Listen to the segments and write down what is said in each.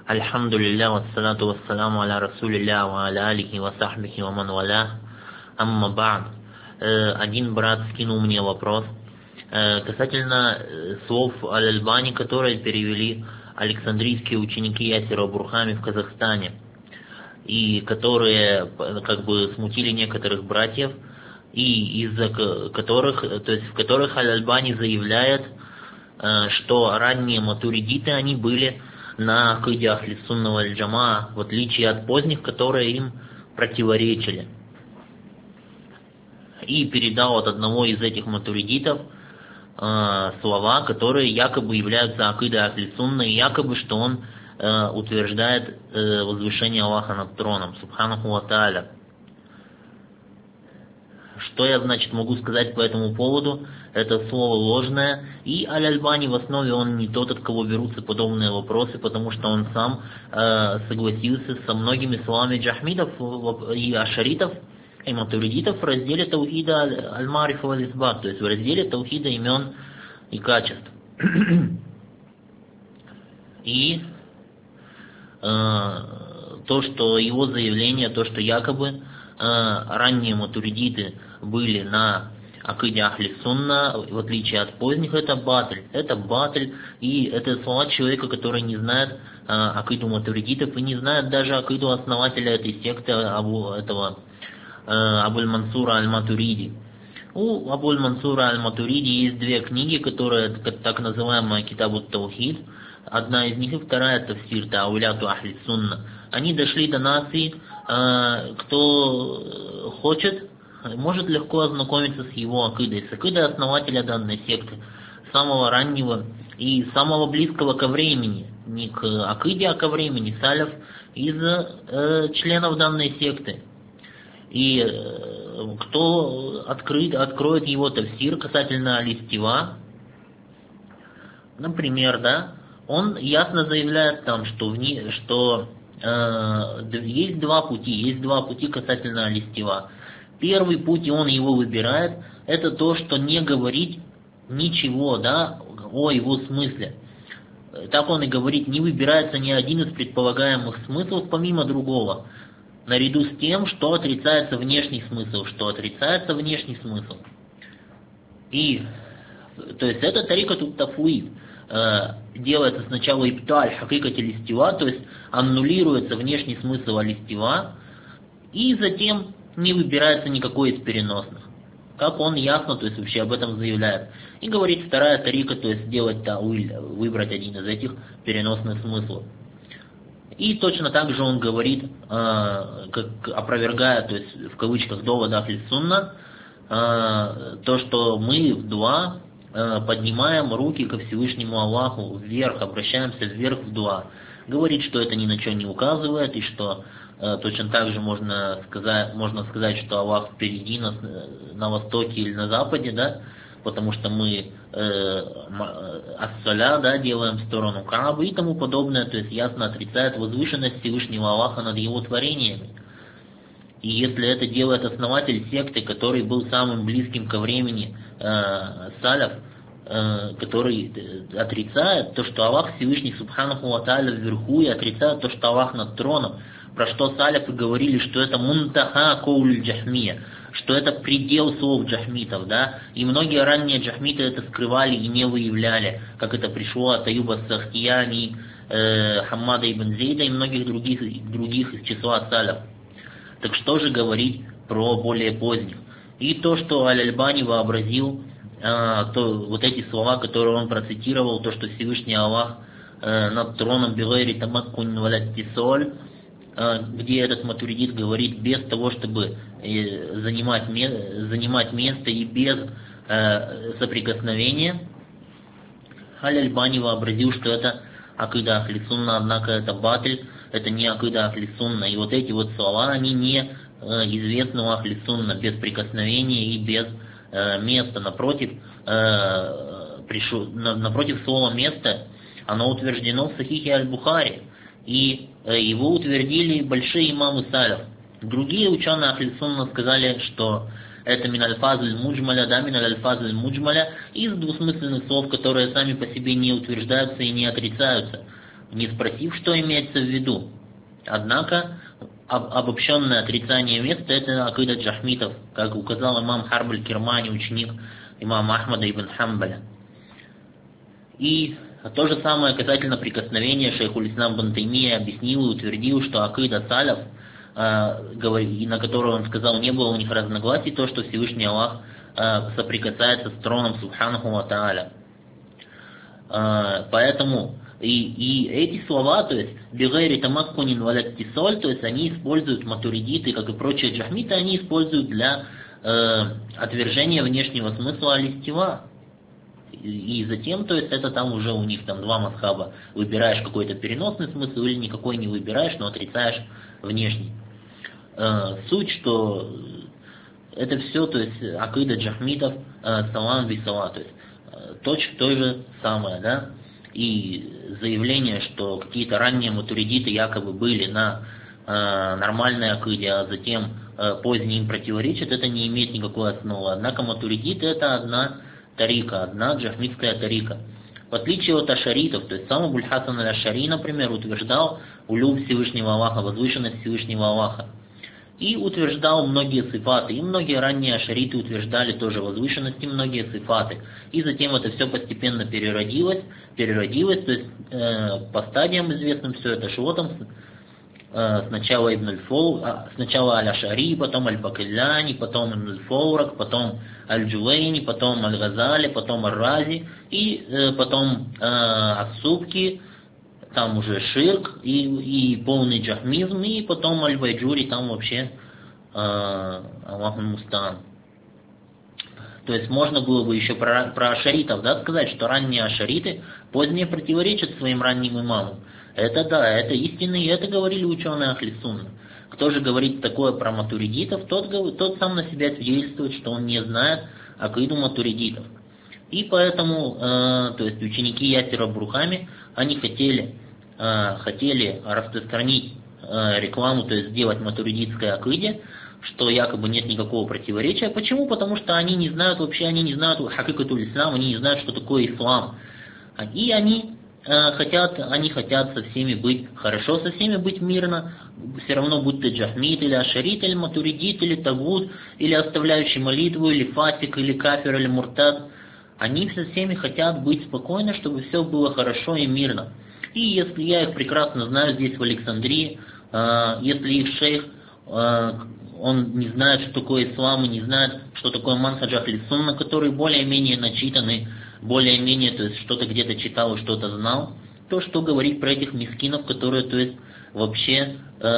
Альхамдулилля, вассалату вассаламу аля расулилля, ва аля алихи ва сахбихи ва ман валя, амма ба'д. Один брат скинул мне вопрос касательно слов Аль-Альбани, которые перевели Александрийские ученики Ясера Бурхами в Казахстане, и которые как бы смутили некоторых братьев, и из-за которых, то есть в которых Аль-Альбани заявляет, что ранние матуридиты, они были на акиде Ахли Сунна валь Джамаа, в отличие от поздних, которые им противоречили. И передал от одного из этих матуридитов слова, которые якобы являются акидой Ахли Сунна, и якобы, что он утверждает возвышение Аллаха над троном, субханаху ва тааля. Что я, значит, могу сказать по этому поводу? Это слово ложное, и Аль-Альбани в основе он не тот, от кого берутся подобные вопросы, потому что он сам согласился со многими словами джахмидов и ашаритов, и матуридитов в разделе таухида аль-мариф валь-исбат, то есть в разделе таухида имен и качеств. И то, что его заявление, то, что якобы ранние матуридиты были на акиде Ахли Сунна, в отличие от поздних, это батль. Это батль, и это слова человека, который не знает акиду матуридитов и не знает даже акиду основателя этой секты, Абуль-Мансура аль-Матуриди. У Абуль-Мансура аль-Матуриди есть две книги, которые так называемая Китабу Таухид. Одна из них и вторая Тафсир Та'уляту Ахли Сунна. Они дошли до нас, и кто хочет, может легко ознакомиться с его акидой, с акидой основателя данной секты, самого раннего и самого близкого ко времени, не к акиде, а ко времени, саляф из членов данной секты. И кто откроет его тафсир касательно аль-истива, например, да, он ясно заявляет там, что есть два пути касательно аль-истива. Первый путь, и он его выбирает, это то, что не говорить ничего, да, о его смысле. Так он и говорит, не выбирается ни один из предполагаемых смыслов помимо другого, наряду с тем, что отрицается внешний смысл, И, то есть это тарикатут тафуид. Делается сначала ибталь хакикат аль-истива, то есть аннулируется внешний смысл аль-истива, и затем не выбирается никакой из переносных. Как он ясно, то есть вообще об этом заявляет. И говорит вторая тарика, то есть сделать тауиль, выбрать один из этих переносных смыслов. И точно так же он говорит, как опровергая, то есть в кавычках довод Ахли Сунна, то, что мы в дуа поднимаем руки ко Всевышнему Аллаху вверх, обращаемся вверх в дуа. Говорит, что это ни на что не указывает, и что точно так же можно сказать, что Аллах впереди нас на востоке или на западе, да, потому что мы ас-саля, да, делаем в сторону Каабы и тому подобное, то есть ясно отрицает возвышенность Всевышнего Аллаха над его творениями. И если это делает основатель секты, который был самым близким ко времени саляф, который отрицает то, что Аллах Всевышний Субханаху ва Тааля вверху, и отрицает то, что Аллах над троном, про что саляфы говорили, что это мунтаха коуль джахмия, что это предел слов джахмитов, да, и многие ранние джахмиты это скрывали и не выявляли, как это пришло от Аюба Сахтияни, Хаммада ибн Зейда и многих других из числа саляф. Так что же говорить про более поздних? И то, что Аль-Альбани вообразил, вот эти слова, которые он процитировал, то, что Всевышний Аллах над троном бигайри тамаккун валаттисоль, где этот матуридит говорит без того, чтобы занимать место и без соприкосновения, Аль-Альбани вообразил, что это акида Ахли Сунна, однако это батль, это не акида Ахли Сунна. И вот эти вот слова, они не известны у Ахли Сунна, без прикосновения и без места. Напротив слова место, оно утверждено в Сахихе Аль-Бухари. И его утвердили большие имамы саляф. Другие ученые Ахли Сунна сказали, что это мин аль-фазль муджмаля, да, мин аль-фазль муджмаля, из двусмысленных слов, которые сами по себе не утверждаются и не отрицаются. не спросив, что имеется в виду. Однако обобщенное отрицание места – это акида джахмитов, как указал имам Харб аль-Кирмани, ученик имама Ахмада ибн Хамбаля. И то же самое касательно прикосновения шейхуль ислам ибн Таймия объяснил и утвердил, что акида саляф, на которую он сказал, не было у них разногласий, то, что Всевышний Аллах соприкасается с троном Субханаху ва Тааля. Поэтому и эти слова, то есть бигайри тамаккунин валаттисоль, то есть они используют матуридиты, как и прочие джахмиты, они используют для отвержения внешнего смысла алистива. И затем, то есть это там уже у них там два мазхаба. Выбираешь какой-то переносный смысл или никакой не выбираешь, но отрицаешь внешний. Суть, что это все, то есть акида джахмитов, салам бисала, то есть точно то же самое, да. И заявление, что какие-то ранние матуридиты якобы были на нормальной акиде, а затем поздние им противоречат, это не имеет никакой основы. Однако матуридиты это одна тарика, одна джахмитская тарика. В отличие от ашаритов, то есть сам Абуль Хасан аль-Ашари, например, утверждал улюб Всевышнего Аллаха, возвышенность Всевышнего Аллаха. И утверждал многие сифаты. И многие ранние ашариты утверждали тоже возвышенность и многие сифаты. И затем это все постепенно переродилось, то есть по стадиям известным все это шло там. Сначала Ибн аль-Фоу, сначала Аль-Ашари, потом Аль-Бакилляни, потом Ибн аль-Фоурак, потом Аль-Джувейни, потом Аль-Газали, потом Ар-Рази, и потом Ас-Субки, там уже ширк и полный джахмизм, и потом Аль-Байджури, там вообще Аллаху мустаан. То есть можно было бы еще про ашаритов, да, сказать, что ранние ашариты позднее противоречат своим ранним имамам. Это да, это истина, и это говорили ученые Ахли Сунна. Кто же говорит такое про матуридитов, тот сам на себя свидетельствует, что он не знает акиду матуридитов. И поэтому, то есть ученики Ясера Брухами, они хотели распространить рекламу, то есть сделать матуридитской акиде, что якобы нет никакого противоречия. Почему? Потому что они не знают хакикатуль ислам, они не знают, что такое ислам. И они хотят со всеми быть хорошо, со всеми быть мирно, все равно будь ты джахмит, или ашарит, или матуридит, или тагут, или оставляющий молитву, или фасик, или кафир, или муртад. Они со всеми хотят быть спокойно, чтобы все было хорошо и мирно. И если я их прекрасно знаю здесь в Александрии, если их шейх, он не знает, что такое ислам, и не знает, что такое манхадж Ахли Сунна, которые более-менее начитаны, более-менее, то есть что-то где-то читал и что-то знал, то что говорить про этих мискинов, которые, то есть, вообще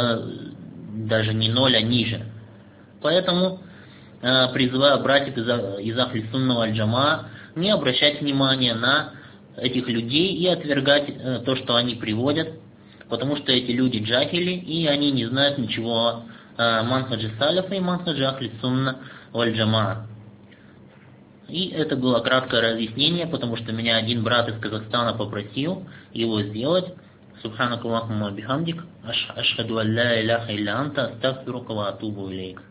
даже не ноль, а ниже. Поэтому призываю братьев из Ахли Сунна валь Джамаа не обращать внимания на этих людей и отвергать то, что они приводят, потому что эти люди джахили, и они не знают ничего о манхаджи саляфа и манхаджи Ахли Сунна валь Джамаа. И это было краткое разъяснение, потому что меня один брат из Казахстана попросил его сделать. Субханак Аллахумма бихамдик, ашхаду алла иляха илля анта, астагфирука ва атубу илейк.